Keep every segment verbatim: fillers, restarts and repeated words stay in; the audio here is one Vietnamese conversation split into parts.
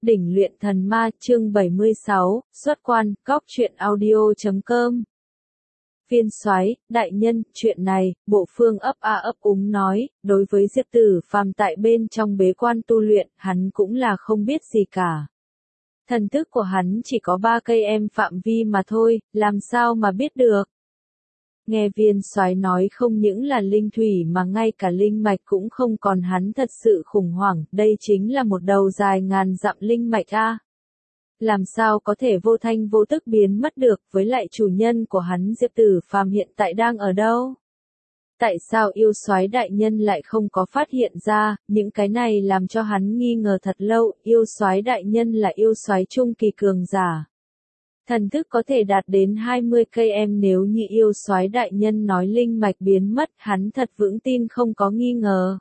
Đỉnh luyện thần ma chương bảy mươi sáu, xuất quan, góc truyện audio chấm com. Viên soái, đại nhân, chuyện này, Bộ Phương ấp a ấp úng nói, đối với Diệp Tử Phàm tại bên trong bế quan tu luyện, hắn cũng là không biết gì cả. Thần thức của hắn chỉ có ba cây em phạm vi mà thôi, làm sao mà biết được. Nghe viên soái nói không những là linh thủy mà ngay cả linh mạch cũng không còn, hắn thật sự khủng hoảng, đây chính là một đầu dài ngàn dặm linh mạch a. Làm sao có thể vô thanh vô tức biến mất được, với lại chủ nhân của hắn Diệp Tử Phàm hiện tại đang ở đâu? Tại sao yêu soái đại nhân lại không có phát hiện ra, những cái này làm cho hắn nghi ngờ thật lâu, yêu soái đại nhân là yêu soái trung kỳ cường giả. Thần thức có thể đạt đến hai mươi cây em, nếu như yêu soái đại nhân nói linh mạch biến mất, hắn thật vững tin không có nghi ngờ.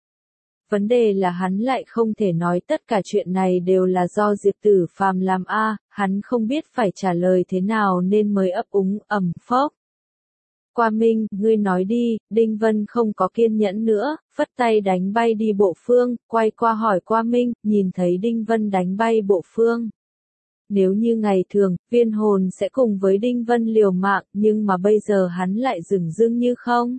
Vấn đề là hắn lại không thể nói tất cả chuyện này đều là do Diệp Tử Phàm làm a, hắn không biết phải trả lời thế nào nên mới ấp úng ầm phốc. Qua Minh, ngươi nói đi, Đinh Vân không có kiên nhẫn nữa, phất tay đánh bay đi Bộ Phương, quay qua hỏi Qua Minh, nhìn thấy Đinh Vân đánh bay Bộ Phương. Nếu như ngày thường, viên hồn sẽ cùng với Đinh Vân liều mạng, nhưng mà bây giờ hắn lại dửng dưng như không.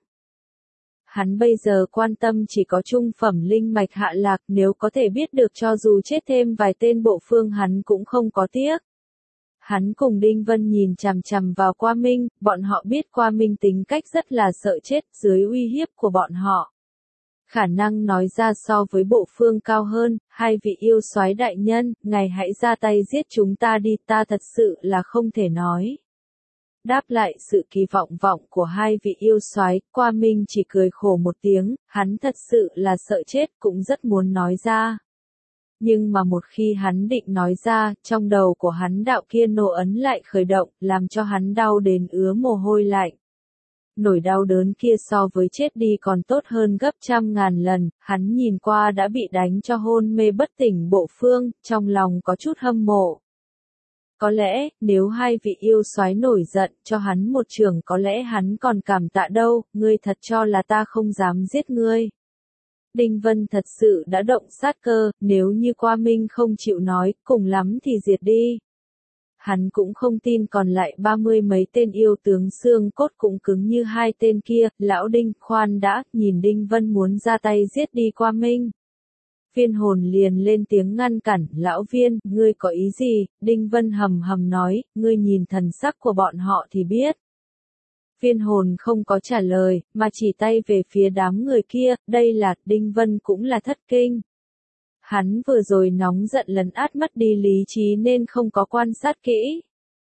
Hắn bây giờ quan tâm chỉ có trung phẩm linh mạch hạ lạc, nếu có thể biết được cho dù chết thêm vài tên Bộ Phương hắn cũng không có tiếc. Hắn cùng Đinh Vân nhìn chằm chằm vào Qua Minh, bọn họ biết Qua Minh tính cách rất là sợ chết, dưới uy hiếp của bọn họ. Khả năng nói ra so với Bộ Phương cao hơn, hai vị yêu soái đại nhân, ngài hãy ra tay giết chúng ta đi, ta thật sự là không thể nói. Đáp lại sự kỳ vọng vọng của hai vị yêu soái, Qua Minh chỉ cười khổ một tiếng, hắn thật sự là sợ chết cũng rất muốn nói ra. Nhưng mà một khi hắn định nói ra, trong đầu của hắn đạo kia nổ ấn lại khởi động, làm cho hắn đau đến ứa mồ hôi lạnh. Nỗi đau đớn kia so với chết đi còn tốt hơn gấp trăm ngàn lần, hắn nhìn qua đã bị đánh cho hôn mê bất tỉnh Bộ Phương, trong lòng có chút hâm mộ. Có lẽ, nếu hai vị yêu soái nổi giận cho hắn một trường có lẽ hắn còn cảm tạ đâu, ngươi thật cho là ta không dám giết ngươi. Đinh Vân thật sự đã động sát cơ, nếu như Qua Minh không chịu nói, cùng lắm thì diệt đi. Hắn cũng không tin còn lại ba mươi mấy tên yêu tướng xương cốt cũng cứng như hai tên kia, lão Đinh, khoan đã, nhìn Đinh Vân muốn ra tay giết đi Qua Minh. Viên hồn liền lên tiếng ngăn cản, lão Viên, ngươi có ý gì? Đinh Vân hầm hầm nói, ngươi nhìn thần sắc của bọn họ thì biết. Viên hồn không có trả lời, mà chỉ tay về phía đám người kia, đây là, Đinh Vân cũng là thất kinh. Hắn vừa rồi nóng giận lấn át mất đi lý trí nên không có quan sát kỹ.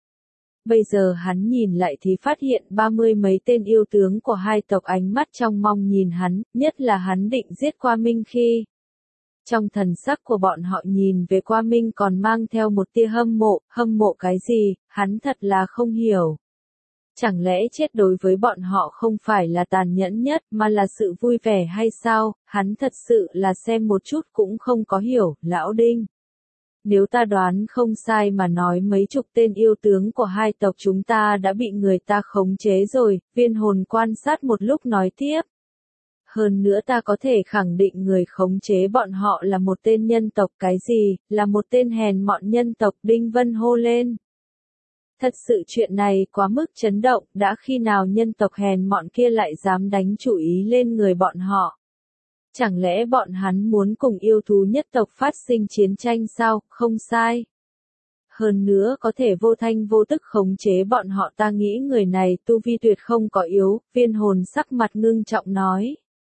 Bây giờ hắn nhìn lại thì phát hiện ba mươi mấy tên yêu tướng của hai tộc ánh mắt trong mong nhìn hắn, nhất là hắn định giết Qua Minh khi. Trong thần sắc của bọn họ nhìn về Qua Minh còn mang theo một tia hâm mộ, hâm mộ cái gì, hắn thật là không hiểu. Chẳng lẽ chết đối với bọn họ không phải là tàn nhẫn nhất mà là sự vui vẻ hay sao, hắn thật sự là xem một chút cũng không có hiểu, lão Đinh. Nếu ta đoán không sai mà nói mấy chục tên yêu tướng của hai tộc chúng ta đã bị người ta khống chế rồi, viên hồn quan sát một lúc nói tiếp. Hơn nữa ta có thể khẳng định người khống chế bọn họ là một tên nhân tộc cái gì, là một tên hèn mọn nhân tộc, Đinh Vân hô lên. Thật sự chuyện này quá mức chấn động, đã khi nào nhân tộc hèn mọn kia lại dám đánh chủ ý lên người bọn họ. Chẳng lẽ bọn hắn muốn cùng yêu thú nhất tộc phát sinh chiến tranh sao, không sai. Hơn nữa có thể vô thanh vô tức khống chế bọn họ, ta nghĩ người này tu vi tuyệt không có yếu, viên hồn sắc mặt ngưng trọng nói.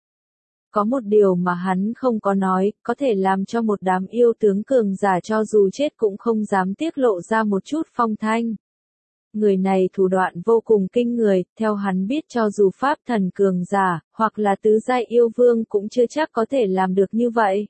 Có một điều mà hắn không có nói, có thể làm cho một đám yêu tướng cường giả cho dù chết cũng không dám tiết lộ ra một chút phong thanh. Người này thủ đoạn vô cùng kinh người, theo hắn biết cho dù pháp thần cường giả, hoặc là tứ giai yêu vương cũng chưa chắc có thể làm được như vậy.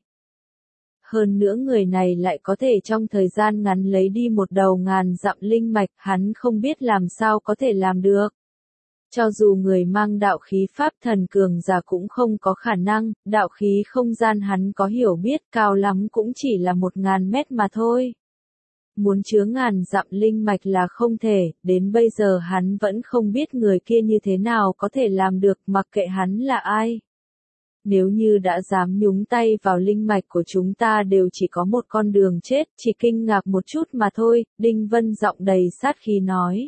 Hơn nữa người này lại có thể trong thời gian ngắn lấy đi một đầu ngàn dặm linh mạch, hắn không biết làm sao có thể làm được. Cho dù người mang đạo khí pháp thần cường giả cũng không có khả năng, đạo khí không gian hắn có hiểu biết cao lắm cũng chỉ là một ngàn mét mà thôi. Muốn chứa ngàn dặm linh mạch là không thể, đến bây giờ hắn vẫn không biết người kia như thế nào có thể làm được, mặc kệ hắn là ai. Nếu như đã dám nhúng tay vào linh mạch của chúng ta đều chỉ có một con đường chết, chỉ kinh ngạc một chút mà thôi, Đinh Vân giọng đầy sát khí nói.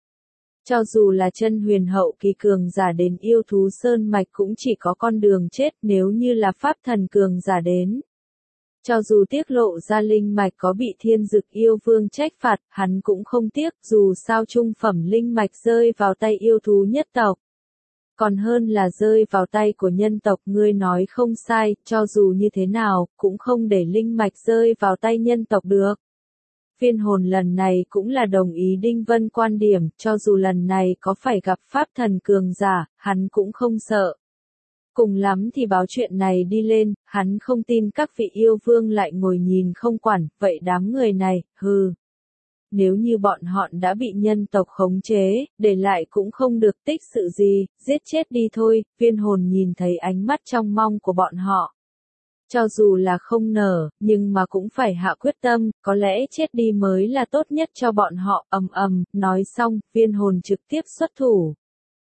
Cho dù là chân huyền hậu kỳ cường giả đến yêu thú sơn mạch cũng chỉ có con đường chết nếu như là pháp thần cường giả đến. Cho dù tiết lộ ra linh mạch có bị thiên dực yêu vương trách phạt, hắn cũng không tiếc, dù sao trung phẩm linh mạch rơi vào tay yêu thú nhất tộc. Còn hơn là rơi vào tay của nhân tộc, ngươi nói không sai, cho dù như thế nào, cũng không để linh mạch rơi vào tay nhân tộc được. Viên hồn lần này cũng là đồng ý Đinh Vân quan điểm, cho dù lần này có phải gặp pháp thần cường giả, hắn cũng không sợ. Cùng lắm thì báo chuyện này đi lên, hắn không tin các vị yêu vương lại ngồi nhìn không quản, vậy đám người này, hừ. Nếu như bọn họ đã bị nhân tộc khống chế, để lại cũng không được tích sự gì, giết chết đi thôi, viên hồn nhìn thấy ánh mắt trong mong của bọn họ. Cho dù là không nở, nhưng mà cũng phải hạ quyết tâm, có lẽ chết đi mới là tốt nhất cho bọn họ, ầm ầm, nói xong, viên hồn trực tiếp xuất thủ.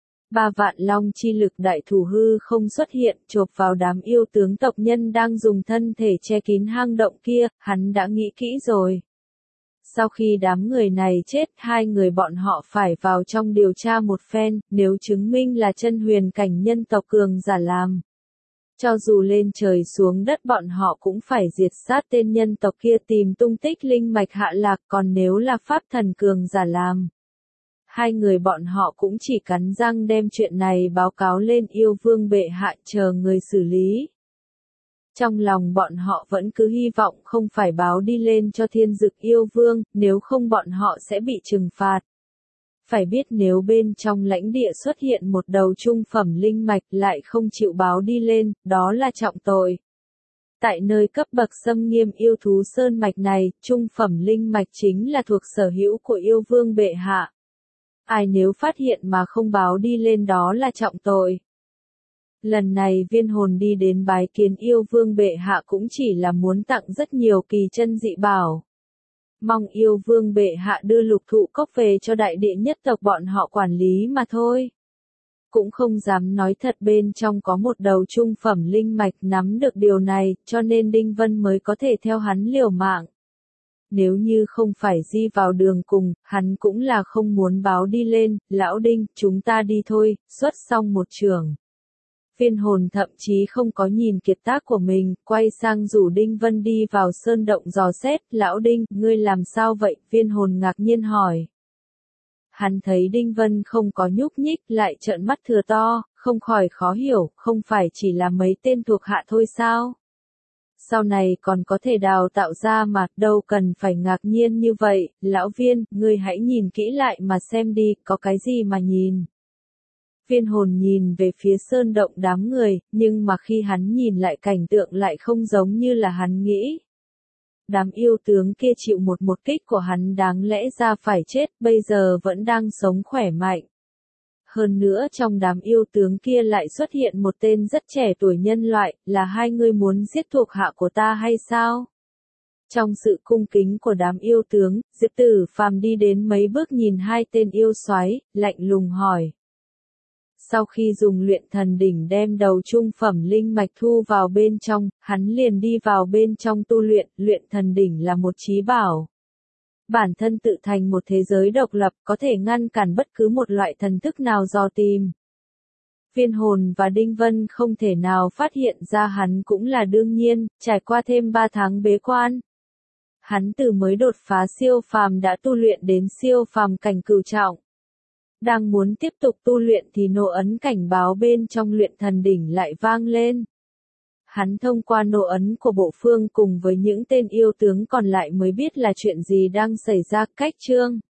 Ba vạn long chi lực đại thủ hư không xuất hiện, chộp vào đám yêu tướng tộc nhân đang dùng thân thể che kín hang động kia, hắn đã nghĩ kỹ rồi. Sau khi đám người này chết, hai người bọn họ phải vào trong điều tra một phen, nếu chứng minh là chân huyền cảnh nhân tộc cường giả làm. Cho dù lên trời xuống đất bọn họ cũng phải diệt sát tên nhân tộc kia tìm tung tích linh mạch hạ lạc, còn nếu là pháp thần cường giả làm. Hai người bọn họ cũng chỉ cắn răng đem chuyện này báo cáo lên yêu vương bệ hạ chờ người xử lý. Trong lòng bọn họ vẫn cứ hy vọng không phải báo đi lên cho thiên dực yêu vương, nếu không bọn họ sẽ bị trừng phạt. Phải biết nếu bên trong lãnh địa xuất hiện một đầu trung phẩm linh mạch lại không chịu báo đi lên, đó là trọng tội. Tại nơi cấp bậc xâm nghiêm yêu thú sơn mạch này, trung phẩm linh mạch chính là thuộc sở hữu của yêu vương bệ hạ. Ai nếu phát hiện mà không báo đi lên đó là trọng tội. Lần này viên hồn đi đến bái kiến yêu vương bệ hạ cũng chỉ là muốn tặng rất nhiều kỳ chân dị bảo. Mong yêu vương bệ hạ đưa lục thụ cốc về cho đại địa nhất tộc bọn họ quản lý mà thôi. Cũng không dám nói thật bên trong có một đầu trung phẩm linh mạch nắm được điều này, cho nên Đinh Vân mới có thể theo hắn liều mạng. Nếu như không phải di vào đường cùng, hắn cũng là không muốn báo đi lên, lão Đinh, chúng ta đi thôi, xuất xong một trường. Viên hồn thậm chí không có nhìn kiệt tác của mình, quay sang rủ Đinh Vân đi vào sơn động dò xét, lão Đinh, ngươi làm sao vậy, viên hồn ngạc nhiên hỏi. Hắn thấy Đinh Vân không có nhúc nhích, lại trợn mắt thừa to, không khỏi khó hiểu, không phải chỉ là mấy tên thuộc hạ thôi sao? Sau này còn có thể đào tạo ra mà, đâu cần phải ngạc nhiên như vậy, lão Viên, ngươi hãy nhìn kỹ lại mà xem đi, có cái gì mà nhìn. Viên hồn nhìn về phía sơn động đám người, nhưng mà khi hắn nhìn lại cảnh tượng lại không giống như là hắn nghĩ. Đám yêu tướng kia chịu một một kích của hắn đáng lẽ ra phải chết, bây giờ vẫn đang sống khỏe mạnh. Hơn nữa trong đám yêu tướng kia lại xuất hiện một tên rất trẻ tuổi nhân loại, là hai người muốn giết thuộc hạ của ta hay sao? Trong sự cung kính của đám yêu tướng, Diệp Tử Phàm đi đến mấy bước nhìn hai tên yêu soái, lạnh lùng hỏi. Sau khi dùng luyện thần đỉnh đem đầu trung phẩm linh mạch thu vào bên trong, hắn liền đi vào bên trong tu luyện, luyện thần đỉnh là một chí bảo. Bản thân tự thành một thế giới độc lập, có thể ngăn cản bất cứ một loại thần thức nào dò tìm. Viên hồn và Đinh Vân không thể nào phát hiện ra hắn cũng là đương nhiên, trải qua thêm ba tháng bế quan. Hắn từ mới đột phá siêu phàm đã tu luyện đến siêu phàm cảnh cửu trọng. Đang muốn tiếp tục tu luyện thì nộ ấn cảnh báo bên trong luyện thần đỉnh lại vang lên. Hắn thông qua nộ ấn của bộ phương cùng với những tên yêu tướng còn lại mới biết là chuyện gì đang xảy ra. Cách chương